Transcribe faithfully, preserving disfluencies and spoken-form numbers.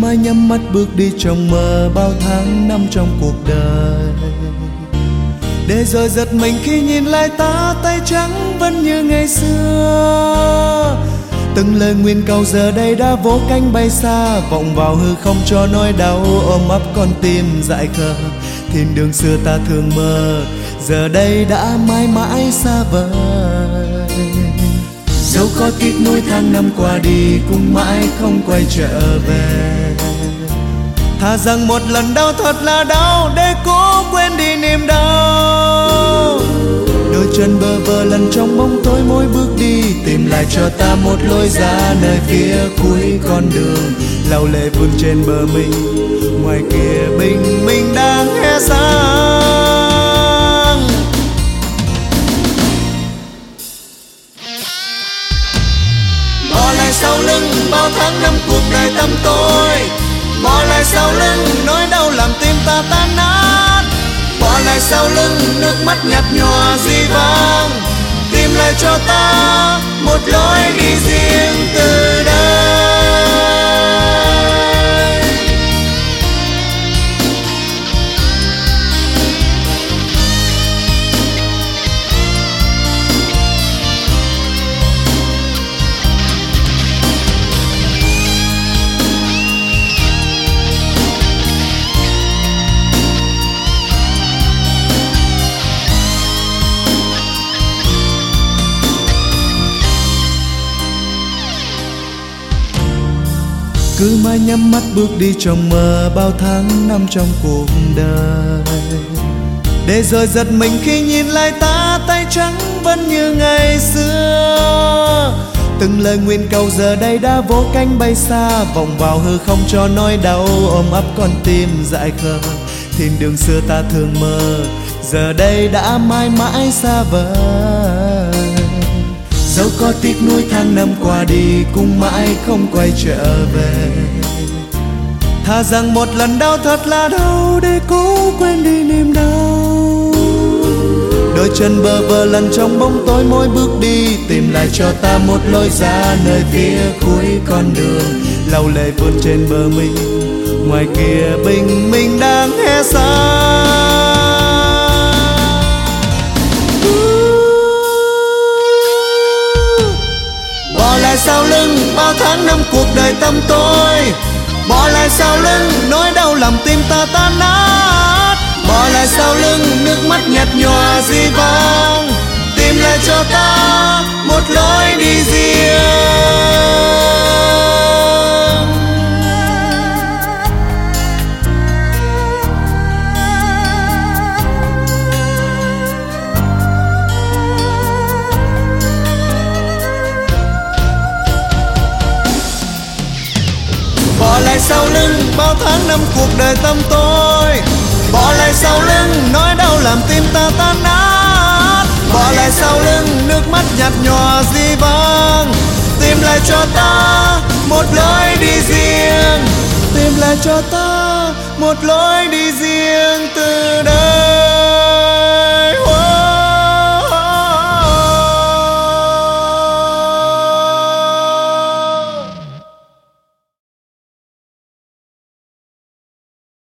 mãi nhắm mắt bước đi trong mơ bao tháng năm trong cuộc đời, để rồi giật mình khi nhìn lại ta tay trắng vẫn như ngày xưa. Từng lời nguyền cầu giờ đây đã vỗ cánh bay xa, vọng vào hư không cho nỗi đau ôm ấp con tim dại khờ. Thiên đường xưa ta thường mơ giờ đây đã mãi mãi xa vời. Dẫu có tiếc nuối tháng năm qua đi cũng mãi không quay trở về. Thà rằng một lần đau thật là đau để cố quên đi niềm đau. Đôi chân bơ vơ lần trong bóng tối mỗi bước đi, tìm lại cho ta một lối ra nơi phía cuối con đường. Lau lệ vương trên bờ mình, ngoài kia bình minh đang hé sáng. Bỏ lại sau lưng bao tháng năm cuộc đời tăm tối, bỏ lại sau lưng nỗi đau làm tim ta tan nát. Bỏ lại sau lưng nước mắt nhạt nhòa di vang, tìm lại cho ta một lối đi riêng từ đây. Cứ mãi nhắm mắt bước đi trong mơ bao tháng năm trong cuộc đời, để rồi giật mình khi nhìn lại ta tay trắng vẫn như ngày xưa. Từng lời nguyền cầu giờ đây đã vỗ cánh bay xa, vọng vào hư không cho nỗi đau ôm ấp con tim dại khờ. Thiên đường xưa ta thường mơ giờ đây đã mãi mãi xa vời. Dẫu có tiếc nuối tháng năm qua đi cũng mãi không quay trở về. Thà rằng một lần đau thật là đau để cố quên đi niềm đau. Đôi chân bơ vơ lần trong bóng tối mỗi bước đi, tìm lại cho ta một lối ra nơi phía cuối con đường. Lau lệ vươn trên bờ mình, ngoài kia bình minh đang hé sáng. Bỏ lại sau lưng bao tháng năm cuộc đời tăm tối, bỏ lại sau lưng nỗi đau làm tim ta tan nát. Bỏ lại sau lưng nước mắt nhạt nhòa di vang, tìm lại cho ta một lối đi riêng. Bỏ lại sau lưng bao tháng năm cuộc đời tăm tối, bỏ lại sau lưng nỗi đau làm tim ta tan nát. Bỏ lại sau lưng nước mắt nhạt nhòa di vang, tìm lại cho ta một lối đi riêng. Tìm lại cho ta một lối đi riêng từ đây.